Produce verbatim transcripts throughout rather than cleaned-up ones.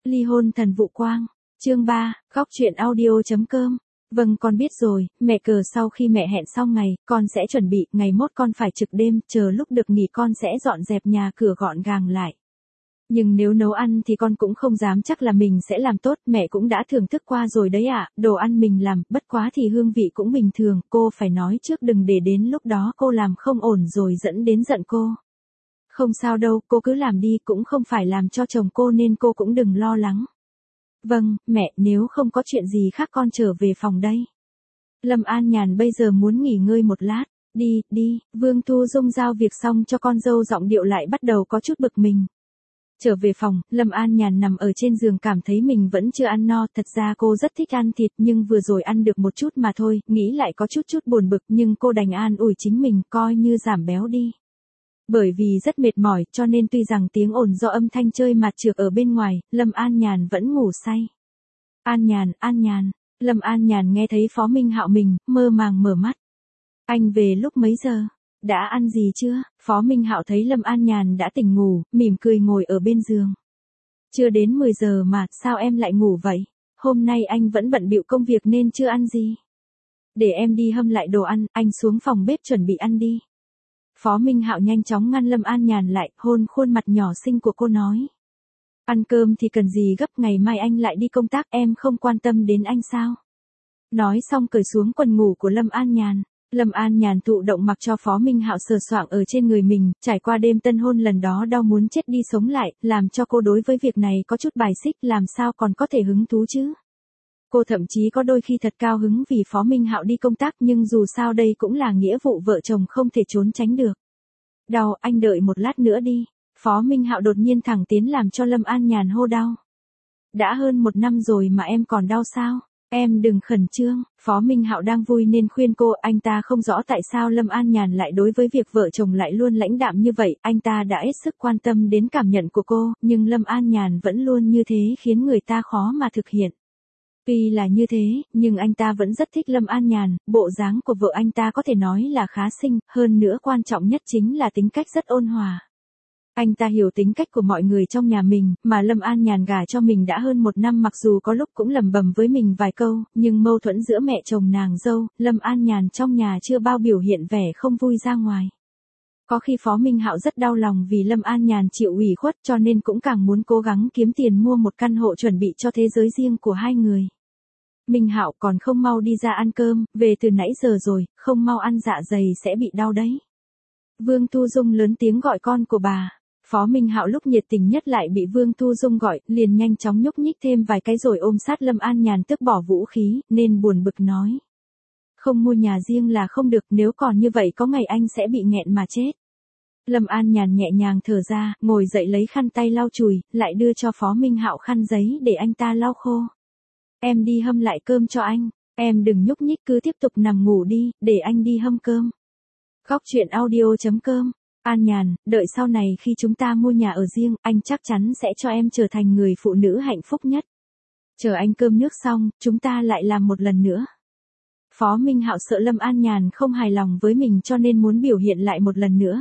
Ly hôn thần vụ quang. Chương ba, góc truyện audio.com. Vâng con biết rồi, mẹ cờ sau khi mẹ hẹn xong ngày, con sẽ chuẩn bị, ngày mốt con phải trực đêm, chờ lúc được nghỉ con sẽ dọn dẹp nhà cửa gọn gàng lại. Nhưng nếu nấu ăn thì con cũng không dám chắc là mình sẽ làm tốt, mẹ cũng đã thưởng thức qua rồi đấy ạ, đồ ăn mình làm, bất quá thì hương vị cũng bình thường, cô phải nói trước đừng để đến lúc đó cô làm không ổn rồi dẫn đến giận cô. Không sao đâu, cô cứ làm đi, cũng không phải làm cho chồng cô nên cô cũng đừng lo lắng. Vâng, mẹ, nếu không có chuyện gì khác con trở về phòng đây. Lâm An Nhàn bây giờ muốn nghỉ ngơi một lát. Đi, đi, Vương Thu Dung giao việc xong cho con dâu giọng điệu lại bắt đầu có chút bực mình. Trở về phòng, Lâm An Nhàn nằm ở trên giường cảm thấy mình vẫn chưa ăn no, thật ra cô rất thích ăn thịt nhưng vừa rồi ăn được một chút mà thôi, nghĩ lại có chút chút buồn bực nhưng cô đành an ủi chính mình coi như giảm béo đi. Bởi vì rất mệt mỏi cho nên tuy rằng tiếng ồn do âm thanh chơi mặt trược ở bên ngoài, Lâm An Nhàn vẫn ngủ say. An Nhàn, An Nhàn, Lâm An Nhàn nghe thấy Phó Minh Hạo mình, mơ màng mở mắt. Anh về lúc mấy giờ? Đã ăn gì chưa? Phó Minh Hạo thấy Lâm An Nhàn đã tỉnh ngủ, mỉm cười ngồi ở bên giường. Chưa đến mười giờ mà, sao em lại ngủ vậy? Hôm nay anh vẫn bận bịu công việc nên chưa ăn gì. Để em đi hâm lại đồ ăn, anh xuống phòng bếp chuẩn bị ăn đi. Phó Minh Hạo nhanh chóng ngăn Lâm An Nhàn lại, hôn khuôn mặt nhỏ xinh của cô nói. Ăn cơm thì cần gì gấp, ngày mai anh lại đi công tác, em không quan tâm đến anh sao? Nói xong cởi xuống quần ngủ của Lâm An Nhàn. Lâm An Nhàn thụ động mặc cho Phó Minh Hạo sờ soạng ở trên người mình, trải qua đêm tân hôn lần đó đau muốn chết đi sống lại, làm cho cô đối với việc này có chút bài xích, làm sao còn có thể hứng thú chứ? Cô thậm chí có đôi khi thật cao hứng vì Phó Minh Hạo đi công tác nhưng dù sao đây cũng là nghĩa vụ vợ chồng không thể trốn tránh được. Đau, anh đợi một lát nữa đi. Phó Minh Hạo đột nhiên thẳng tiến làm cho Lâm An Nhàn hô đau. Đã hơn một năm rồi mà em còn đau sao? Em đừng khẩn trương. Phó Minh Hạo đang vui nên khuyên cô, anh ta không rõ tại sao Lâm An Nhàn lại đối với việc vợ chồng lại luôn lãnh đạm như vậy, anh ta đã hết sức quan tâm đến cảm nhận của cô, nhưng Lâm An Nhàn vẫn luôn như thế khiến người ta khó mà thực hiện. Tuy là như thế, nhưng anh ta vẫn rất thích Lâm An Nhàn, bộ dáng của vợ anh ta có thể nói là khá xinh, hơn nữa quan trọng nhất chính là tính cách rất ôn hòa. Anh ta hiểu tính cách của mọi người trong nhà mình, mà Lâm An Nhàn gả cho mình đã hơn một năm mặc dù có lúc cũng lầm bầm với mình vài câu, nhưng mâu thuẫn giữa mẹ chồng nàng dâu, Lâm An Nhàn trong nhà chưa bao biểu hiện vẻ không vui ra ngoài. Có khi Phó Minh Hạo rất đau lòng vì Lâm An Nhàn chịu ủy khuất cho nên cũng càng muốn cố gắng kiếm tiền mua một căn hộ chuẩn bị cho thế giới riêng của hai người. Minh Hạo còn không mau đi ra ăn cơm, về từ nãy giờ rồi, không mau ăn dạ dày sẽ bị đau đấy. Vương Thu Dung lớn tiếng gọi con của bà. Phó Minh Hạo lúc nhiệt tình nhất lại bị Vương Thu Dung gọi, liền nhanh chóng nhúc nhích thêm vài cái rồi ôm sát Lâm An Nhàn tước bỏ vũ khí, nên buồn bực nói. Không mua nhà riêng là không được, nếu còn như vậy có ngày anh sẽ bị nghẹn mà chết. Lâm An Nhàn nhẹ nhàng thở ra, ngồi dậy lấy khăn tay lau chùi, lại đưa cho Phó Minh Hạo khăn giấy để anh ta lau khô. Em đi hâm lại cơm cho anh, em đừng nhúc nhích cứ tiếp tục nằm ngủ đi, để anh đi hâm cơm. Góc truyện audio.com. An Nhàn, đợi sau này khi chúng ta mua nhà ở riêng, anh chắc chắn sẽ cho em trở thành người phụ nữ hạnh phúc nhất. Chờ anh cơm nước xong, chúng ta lại làm một lần nữa. Phó Minh Hạo sợ Lâm An Nhàn không hài lòng với mình cho nên muốn biểu hiện lại một lần nữa.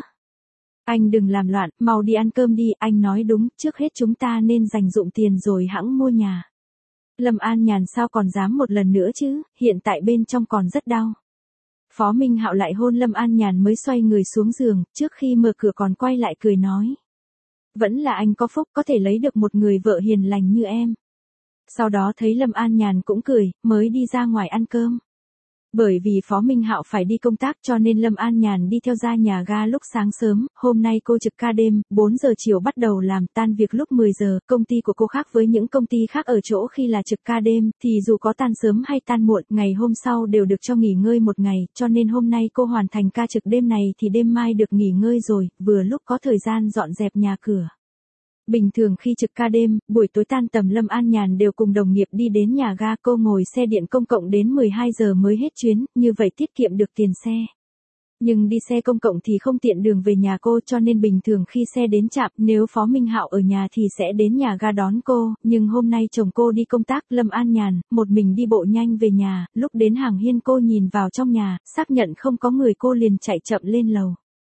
Anh đừng làm loạn, mau đi ăn cơm đi, anh nói đúng, trước hết chúng ta nên dành dụm tiền rồi hẵng mua nhà. Lâm An Nhàn sao còn dám một lần nữa chứ, hiện tại bên trong còn rất đau. Phó Minh Hạo lại hôn Lâm An Nhàn mới xoay người xuống giường, trước khi mở cửa còn quay lại cười nói. Vẫn là anh có phúc có thể lấy được một người vợ hiền lành như em. Sau đó thấy Lâm An Nhàn cũng cười, mới đi ra ngoài ăn cơm. Bởi vì Phó Minh Hạo phải đi công tác cho nên Lâm An Nhàn đi theo ra nhà ga lúc sáng sớm, hôm nay cô trực ca đêm, bốn giờ chiều bắt đầu làm, tan việc lúc mười giờ, công ty của cô khác với những công ty khác ở chỗ khi là trực ca đêm, thì dù có tan sớm hay tan muộn, ngày hôm sau đều được cho nghỉ ngơi một ngày, cho nên hôm nay cô hoàn thành ca trực đêm này thì đêm mai được nghỉ ngơi rồi, vừa lúc có thời gian dọn dẹp nhà cửa. Bình thường khi trực ca đêm, buổi tối tan tầm Lâm An Nhàn đều cùng đồng nghiệp đi đến nhà ga, cô ngồi xe điện công cộng đến mười hai giờ mới hết chuyến, như vậy tiết kiệm được tiền xe. Nhưng đi xe công cộng thì không tiện đường về nhà cô cho nên bình thường khi xe đến trạm, nếu Phó Minh Hạo ở nhà thì sẽ đến nhà ga đón cô, nhưng hôm nay chồng cô đi công tác, Lâm An Nhàn, một mình đi bộ nhanh về nhà, lúc đến hàng hiên cô nhìn vào trong nhà, xác nhận không có người cô liền chạy chậm lên lầu.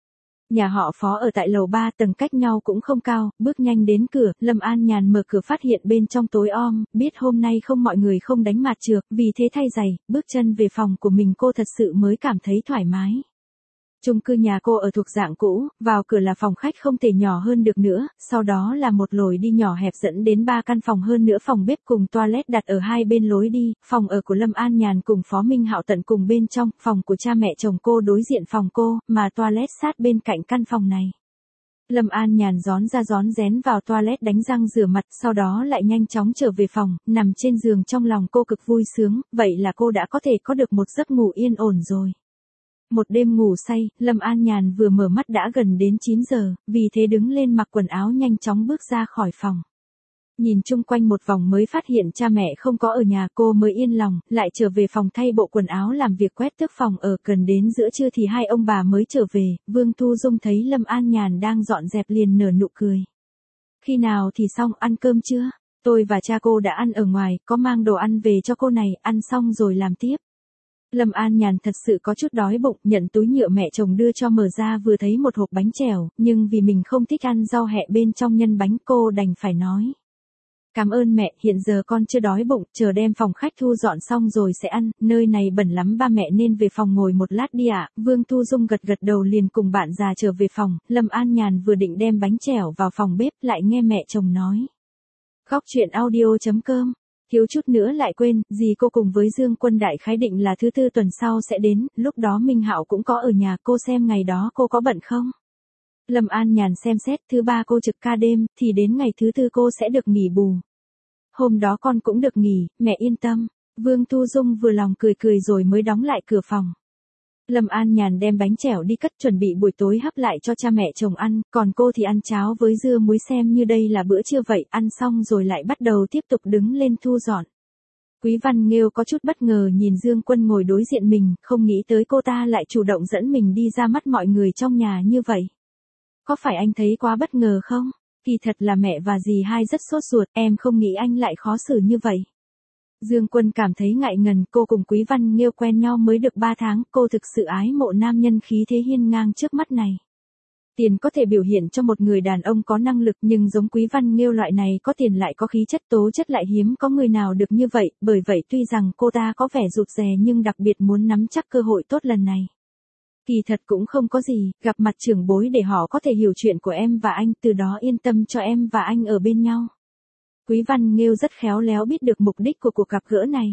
Nhà họ Phó ở tại lầu ba tầng cách nhau cũng không cao, bước nhanh đến cửa, Lâm An Nhàn mở cửa phát hiện bên trong tối om, biết hôm nay không mọi người không đánh mạt trược, vì thế thay giày, bước chân về phòng của mình cô thật sự mới cảm thấy thoải mái. Chung cư nhà cô ở thuộc dạng cũ, vào cửa là phòng khách không thể nhỏ hơn được nữa, sau đó là một lối đi nhỏ hẹp dẫn đến ba căn phòng hơn nữa phòng bếp cùng toilet đặt ở hai bên lối đi, phòng ở của Lâm An Nhàn cùng Phó Minh Hạo tận cùng bên trong, phòng của cha mẹ chồng cô đối diện phòng cô, mà toilet sát bên cạnh căn phòng này. Lâm An Nhàn rón ra rón rén vào toilet đánh răng rửa mặt, sau đó lại nhanh chóng trở về phòng, nằm trên giường trong lòng cô cực vui sướng, vậy là cô đã có thể có được một giấc ngủ yên ổn rồi. Một đêm ngủ say, Lâm An Nhàn vừa mở mắt đã gần đến chín giờ, vì thế đứng lên mặc quần áo nhanh chóng bước ra khỏi phòng. Nhìn chung quanh một vòng mới phát hiện cha mẹ không có ở nhà, cô mới yên lòng, lại trở về phòng thay bộ quần áo làm việc quét tước phòng ở. Gần đến giữa trưa thì hai ông bà mới trở về, Vương Thu Dung thấy Lâm An Nhàn đang dọn dẹp liền nở nụ cười. Khi nào thì xong, ăn cơm chưa? Tôi và cha cô đã ăn ở ngoài, có mang đồ ăn về cho cô này, ăn xong rồi làm tiếp. Lâm An Nhàn thật sự có chút đói bụng, nhận túi nhựa mẹ chồng đưa cho mở ra vừa thấy một hộp bánh chèo, nhưng vì mình không thích ăn rau hẹ bên trong nhân bánh cô đành phải nói. Cảm ơn mẹ, hiện giờ con chưa đói bụng, chờ đem phòng khách thu dọn xong rồi sẽ ăn, nơi này bẩn lắm ba mẹ nên về phòng ngồi một lát đi ạ. Vương Thu Dung gật gật đầu liền cùng bạn già trở về phòng, Lâm An Nhàn vừa định đem bánh chèo vào phòng bếp lại nghe mẹ chồng nói. Góc chuyện audio chấm com. Thiếu chút nữa lại quên, dì cô cùng với Dương Quân đại khái định là thứ tư tuần sau sẽ đến, lúc đó Minh Hạo cũng có ở nhà, cô xem ngày đó cô có bận không? Lâm An Nhàn xem xét, thứ ba cô trực ca đêm, thì đến ngày thứ tư cô sẽ được nghỉ bù. Hôm đó con cũng được nghỉ, mẹ yên tâm. Vương Thu Dung vừa lòng cười cười rồi mới đóng lại cửa phòng. Lâm An Nhàn đem bánh chèo đi cất chuẩn bị buổi tối hấp lại cho cha mẹ chồng ăn, còn cô thì ăn cháo với dưa muối xem như đây là bữa trưa vậy, ăn xong rồi lại bắt đầu tiếp tục đứng lên thu dọn. Quý Văn Nghêu có chút bất ngờ nhìn Dương Quân ngồi đối diện mình, không nghĩ tới cô ta lại chủ động dẫn mình đi ra mắt mọi người trong nhà như vậy. Có phải anh thấy quá bất ngờ không? Kỳ thật là mẹ và dì hai rất sốt ruột, em không nghĩ anh lại khó xử như vậy. Dương Quân cảm thấy ngại ngần, cô cùng Quý Văn Nghêu quen nhau mới được ba tháng, cô thực sự ái mộ nam nhân khí thế hiên ngang trước mắt này. Tiền có thể biểu hiện cho một người đàn ông có năng lực, nhưng giống Quý Văn Nghêu loại này có tiền lại có khí chất tố chất lại hiếm có người nào được như vậy, bởi vậy tuy rằng cô ta có vẻ rụt rè nhưng đặc biệt muốn nắm chắc cơ hội tốt lần này. Kỳ thật cũng không có gì, gặp mặt trưởng bối để họ có thể hiểu chuyện của em và anh, từ đó yên tâm cho em và anh ở bên nhau. Quý Văn Nghêu rất khéo léo biết được mục đích của cuộc gặp gỡ này.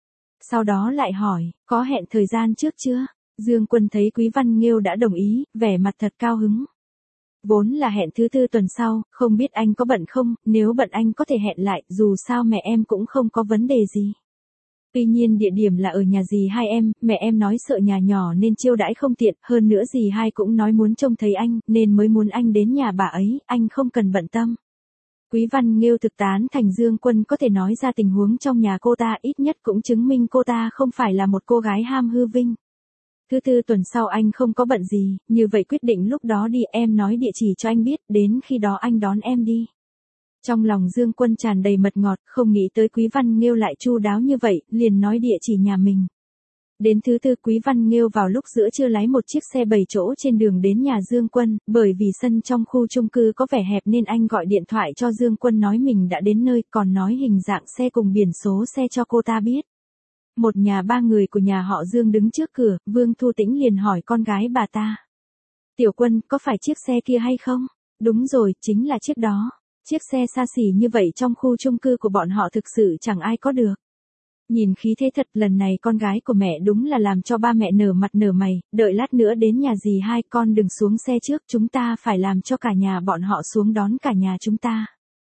Sau đó lại hỏi, có hẹn thời gian trước chưa? Dương Quân thấy Quý Văn Nghêu đã đồng ý, vẻ mặt thật cao hứng. Vốn là hẹn thứ tư tuần sau, không biết anh có bận không, nếu bận anh có thể hẹn lại, dù sao mẹ em cũng không có vấn đề gì. Tuy nhiên địa điểm là ở nhà dì hai em, mẹ em nói sợ nhà nhỏ nên chiêu đãi không tiện, hơn nữa dì hai cũng nói muốn trông thấy anh, nên mới muốn anh đến nhà bà ấy, anh không cần bận tâm. Quý Văn Nghêu thực tán thành Dương Quân có thể nói ra tình huống trong nhà cô ta, ít nhất cũng chứng minh cô ta không phải là một cô gái ham hư vinh. Thứ tư tuần sau anh không có bận gì, như vậy quyết định lúc đó đi, em nói địa chỉ cho anh biết, đến khi đó anh đón em đi. Trong lòng Dương Quân tràn đầy mật ngọt, không nghĩ tới Quý Văn Nghêu lại chu đáo như vậy, liền nói địa chỉ nhà mình. Đến thứ tư Quý Văn Nghêu vào lúc giữa trưa lái một chiếc xe bảy chỗ trên đường đến nhà Dương Quân, bởi vì sân trong khu chung cư có vẻ hẹp nên anh gọi điện thoại cho Dương Quân nói mình đã đến nơi, còn nói hình dạng xe cùng biển số xe cho cô ta biết. Một nhà ba người của nhà họ Dương đứng trước cửa, Vương Thu Tĩnh liền hỏi con gái bà ta. Tiểu Quân, có phải chiếc xe kia hay không? Đúng rồi, chính là chiếc đó. Chiếc xe xa xỉ như vậy trong khu chung cư của bọn họ thực sự chẳng ai có được. Nhìn khí thế thật, lần này con gái của mẹ đúng là làm cho ba mẹ nở mặt nở mày, đợi lát nữa đến nhà dì hai con đừng xuống xe trước, chúng ta phải làm cho cả nhà bọn họ xuống đón cả nhà chúng ta.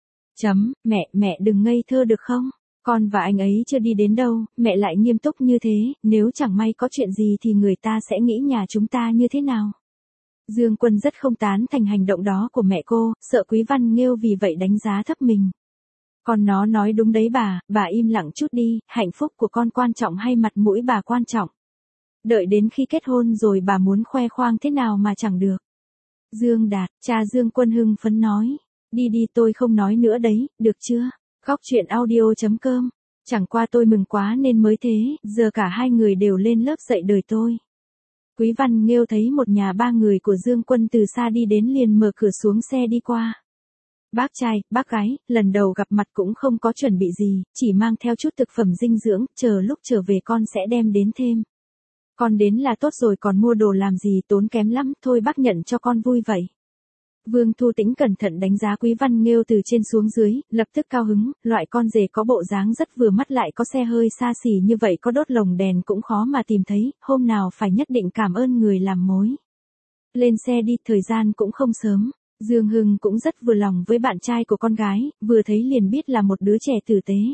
Chấm, mẹ, mẹ đừng ngây thơ được không? Con và anh ấy chưa đi đến đâu, mẹ lại nghiêm túc như thế, nếu chẳng may có chuyện gì thì người ta sẽ nghĩ nhà chúng ta như thế nào? Dương Quân rất không tán thành hành động đó của mẹ cô, sợ Quý Văn Nghêu vì vậy đánh giá thấp mình. Con nó nói đúng đấy bà, bà im lặng chút đi, hạnh phúc của con quan trọng hay mặt mũi bà quan trọng. Đợi đến khi kết hôn rồi bà muốn khoe khoang thế nào mà chẳng được. Dương Đạt, cha Dương Quân hưng phấn nói, đi đi tôi không nói nữa đấy, được chưa? Góc chuyện audio chấm com, chẳng qua tôi mừng quá nên mới thế, giờ cả hai người đều lên lớp dạy đời tôi. Quý Văn Nghêu thấy một nhà ba người của Dương Quân từ xa đi đến liền mở cửa xuống xe đi qua. Bác trai, bác gái, lần đầu gặp mặt cũng không có chuẩn bị gì, chỉ mang theo chút thực phẩm dinh dưỡng, chờ lúc trở về con sẽ đem đến thêm. Con đến là tốt rồi còn mua đồ làm gì tốn kém lắm, thôi bác nhận cho con vui vậy. Vương Thu Tĩnh cẩn thận đánh giá Quý Văn Nghêu từ trên xuống dưới, lập tức cao hứng, loại con rể có bộ dáng rất vừa mắt lại có xe hơi xa xỉ như vậy có đốt lồng đèn cũng khó mà tìm thấy, hôm nào phải nhất định cảm ơn người làm mối. Lên xe đi, thời gian cũng không sớm. Dương Hưng cũng rất vừa lòng với bạn trai của con gái, vừa thấy liền biết là một đứa trẻ tử tế.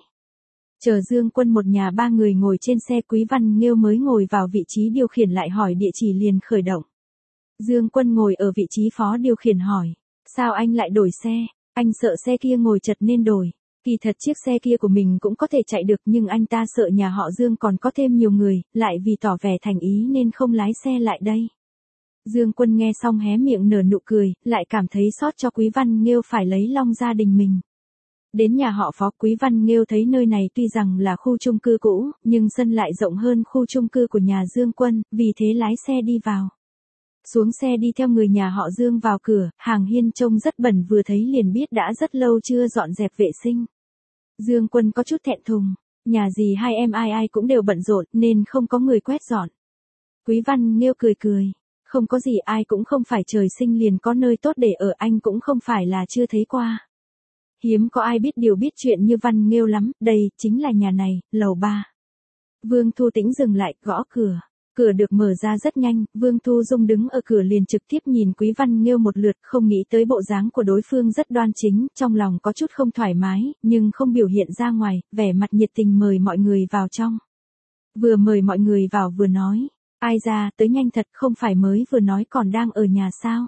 Chờ Dương Quân một nhà ba người ngồi trên xe, Quý Văn Nghêu mới ngồi vào vị trí điều khiển lại hỏi địa chỉ liền khởi động. Dương Quân ngồi ở vị trí phó điều khiển hỏi, sao anh lại đổi xe, anh sợ xe kia ngồi chật nên đổi. Kỳ thật chiếc xe kia của mình cũng có thể chạy được nhưng anh ta sợ nhà họ Dương còn có thêm nhiều người, lại vì tỏ vẻ thành ý nên không lái xe lại đây. Dương Quân nghe xong hé miệng nở nụ cười, lại cảm thấy xót cho Quý Văn Nghêu phải lấy long gia đình mình. Đến nhà họ Phó, Quý Văn Nghêu thấy nơi này tuy rằng là khu chung cư cũ, nhưng sân lại rộng hơn khu chung cư của nhà Dương Quân, vì thế lái xe đi vào. Xuống xe đi theo người nhà họ Dương vào cửa, hàng hiên trông rất bẩn vừa thấy liền biết đã rất lâu chưa dọn dẹp vệ sinh. Dương Quân có chút thẹn thùng, nhà gì hai em ai ai cũng đều bận rộn nên không có người quét dọn. Quý Văn Nghêu cười cười. Không có gì, ai cũng không phải trời sinh liền có nơi tốt để ở, anh cũng không phải là chưa thấy qua. Hiếm có ai biết điều biết chuyện như Văn Nghêu lắm, đây chính là nhà này, lầu ba. Vương Thu Tĩnh dừng lại, gõ cửa. Cửa được mở ra rất nhanh, Vương Thu Dung đứng ở cửa liền trực tiếp nhìn Quý Văn Nghêu một lượt, không nghĩ tới bộ dáng của đối phương rất đoan chính, trong lòng có chút không thoải mái, nhưng không biểu hiện ra ngoài, vẻ mặt nhiệt tình mời mọi người vào trong. Vừa mời mọi người vào vừa nói. Ai ra, tới nhanh thật, không phải mới vừa nói còn đang ở nhà sao?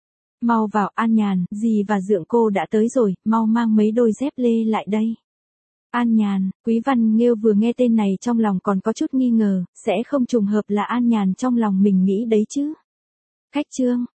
Mau vào, An Nhàn, dì và Dượng cô đã tới rồi, mau mang mấy đôi dép lê lại đây. An Nhàn, Quý Văn Nghêu vừa nghe tên này trong lòng còn có chút nghi ngờ, sẽ không trùng hợp là An Nhàn trong lòng mình nghĩ đấy chứ. Khách trương,